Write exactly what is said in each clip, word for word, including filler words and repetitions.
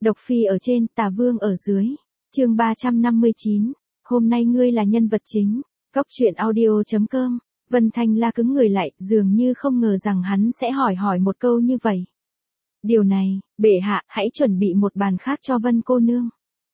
Độc Phi ở trên, Tả Vương ở dưới. Chương ba trăm năm mươi chín. Hôm nay ngươi là nhân vật chính. Góc truyện audio chấm com. Vân Thanh La cứng người lại, dường như không ngờ rằng hắn sẽ hỏi hỏi một câu như vậy. Điều này, bệ hạ, hãy chuẩn bị một bàn khác cho Vân cô nương.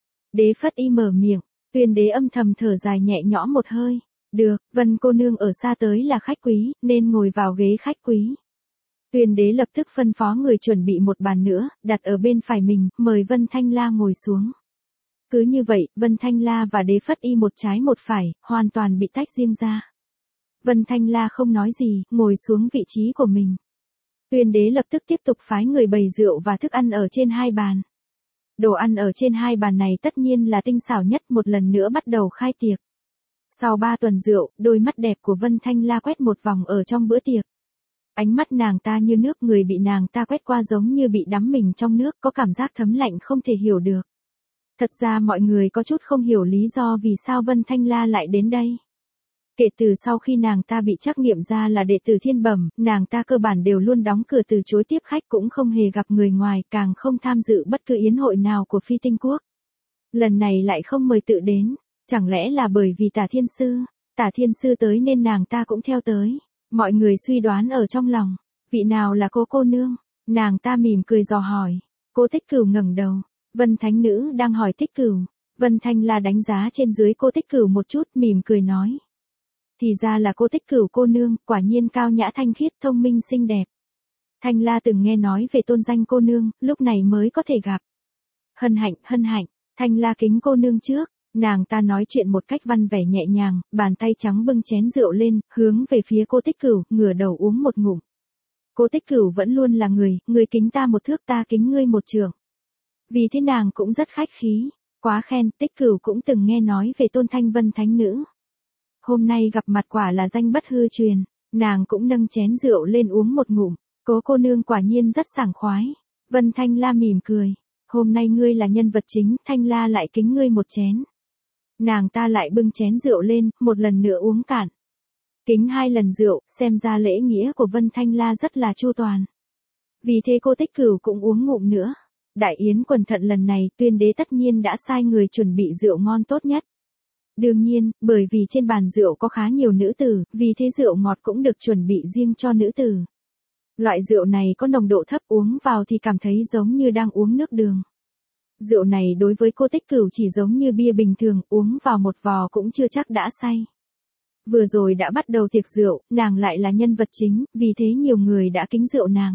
Đế Phất Y mở miệng, Tuyên đế âm thầm thở dài nhẹ nhõm một hơi. Được, Vân cô nương ở xa tới là khách quý, nên ngồi vào ghế khách quý. Tuyên đế lập tức phân phó người chuẩn bị một bàn nữa, đặt ở bên phải mình, mời Vân Thanh La ngồi xuống. Cứ như vậy, Vân Thanh La và Đế Phất Y một trái một phải, hoàn toàn bị tách riêng ra. Vân Thanh La không nói gì, ngồi xuống vị trí của mình. Tuyên đế lập tức tiếp tục phái người bày rượu và thức ăn ở trên hai bàn. Đồ ăn ở trên hai bàn này tất nhiên là tinh xảo nhất, một lần nữa bắt đầu khai tiệc. Sau ba tuần rượu, đôi mắt đẹp của Vân Thanh La quét một vòng ở trong bữa tiệc. Ánh mắt nàng ta như nước, người bị nàng ta quét qua giống như bị đắm mình trong nước, có cảm giác thấm lạnh không thể hiểu được. Thật ra mọi người có chút không hiểu lý do vì sao Vân Thanh La lại đến đây. Kể từ sau khi nàng ta bị trắc nghiệm ra là đệ tử thiên bẩm, nàng ta cơ bản đều luôn đóng cửa từ chối tiếp khách, cũng không hề gặp người ngoài, càng không tham dự bất cứ yến hội nào của Phi Tinh Quốc. Lần này lại không mời tự đến, chẳng lẽ là bởi vì Tả Thiên Sư, Tả Thiên Sư tới nên nàng ta cũng theo tới. Mọi người suy đoán ở trong lòng, vị nào là cô cô nương? Nàng ta mỉm cười dò hỏi. Cô Tích Cửu ngẩng đầu, Vân Thánh Nữ đang hỏi Tích Cửu. Vân Thanh La đánh giá trên dưới cô Tích Cửu một chút, mỉm cười nói. Thì ra là cô Tích Cửu cô nương, quả nhiên cao nhã thanh khiết, thông minh xinh đẹp. Thanh La từng nghe nói về tôn danh cô nương, lúc này mới có thể gặp. Hân hạnh, hân hạnh, Thanh La kính cô nương trước. Nàng ta nói chuyện một cách văn vẻ nhẹ nhàng, bàn tay trắng bưng chén rượu lên, hướng về phía cô Tích Cửu, ngửa đầu uống một ngụm. Cô Tích Cửu vẫn luôn là người, người kính ta một thước ta kính ngươi một trượng. Vì thế nàng cũng rất khách khí, quá khen. Tích Cửu cũng từng nghe nói về Tôn Thanh Vân Thánh Nữ. Hôm nay gặp mặt quả là danh bất hư truyền, nàng cũng nâng chén rượu lên uống một ngụm. Cố cô nương quả nhiên rất sảng khoái. Vân Thanh La mỉm cười, hôm nay ngươi là nhân vật chính, Thanh La lại kính ngươi một chén. Nàng ta lại bưng chén rượu lên, một lần nữa uống cạn. Kính hai lần rượu, xem ra lễ nghĩa của Vân Thanh La rất là chu toàn. Vì thế cô Tích Cửu cũng uống ngụm nữa. Đại yến quần thận lần này, Tuyên đế tất nhiên đã sai người chuẩn bị rượu ngon tốt nhất. Đương nhiên, bởi vì trên bàn rượu có khá nhiều nữ tử, vì thế rượu ngọt cũng được chuẩn bị riêng cho nữ tử. Loại rượu này có nồng độ thấp, uống vào thì cảm thấy giống như đang uống nước đường. Rượu này đối với cô Tích Cửu chỉ giống như bia bình thường, uống vào một vò cũng chưa chắc đã say. Vừa rồi đã bắt đầu tiệc rượu, nàng lại là nhân vật chính, vì thế nhiều người đã kính rượu nàng.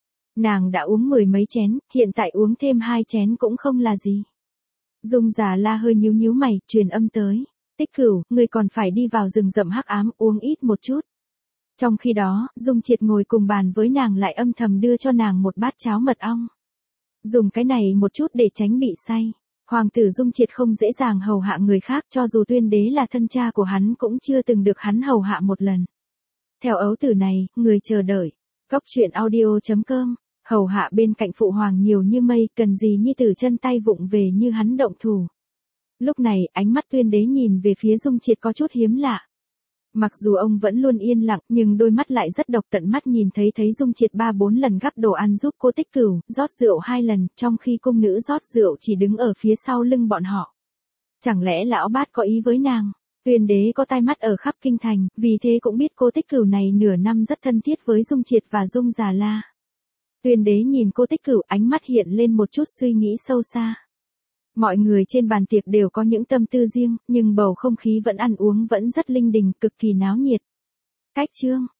Nàng đã uống mười mấy chén, hiện tại uống thêm hai chén cũng không là gì. Dung Già La hơi nhíu nhíu mày, truyền âm tới. Tích Cửu, ngươi còn phải đi vào rừng rậm hắc ám, uống ít một chút. Trong khi đó, Dung Triệt ngồi cùng bàn với nàng lại âm thầm đưa cho nàng một bát cháo mật ong. Dùng cái này một chút để tránh bị say. Hoàng tử Dung Triệt không dễ dàng hầu hạ người khác, cho dù Tuyên đế là thân cha của hắn cũng chưa từng được hắn hầu hạ một lần. Theo ấu tử này, người chờ đợi. Góc truyện audio chấm com. Hầu hạ bên cạnh phụ hoàng nhiều như mây, cần gì như từ chân tay vụng về như hắn động thủ. Lúc này, ánh mắt Tuyên đế nhìn về phía Dung Triệt có chút hiếm lạ. Mặc dù ông vẫn luôn yên lặng, nhưng đôi mắt lại rất độc, tận mắt nhìn thấy thấy Dung Triệt ba bốn lần gắp đồ ăn giúp cô Tích Cửu, rót rượu hai lần, trong khi cung nữ rót rượu chỉ đứng ở phía sau lưng bọn họ. Chẳng lẽ lão bát có ý với nàng? Tuyên đế có tai mắt ở khắp kinh thành, vì thế cũng biết cô Tích Cửu này nửa năm rất thân thiết với Dung Triệt và Dung Già La. Tuyên đế nhìn cô Tích Cửu, ánh mắt hiện lên một chút suy nghĩ sâu xa. Mọi người trên bàn tiệc đều có những tâm tư riêng, nhưng bầu không khí vẫn ăn uống vẫn rất linh đình, cực kỳ náo nhiệt. Cách chương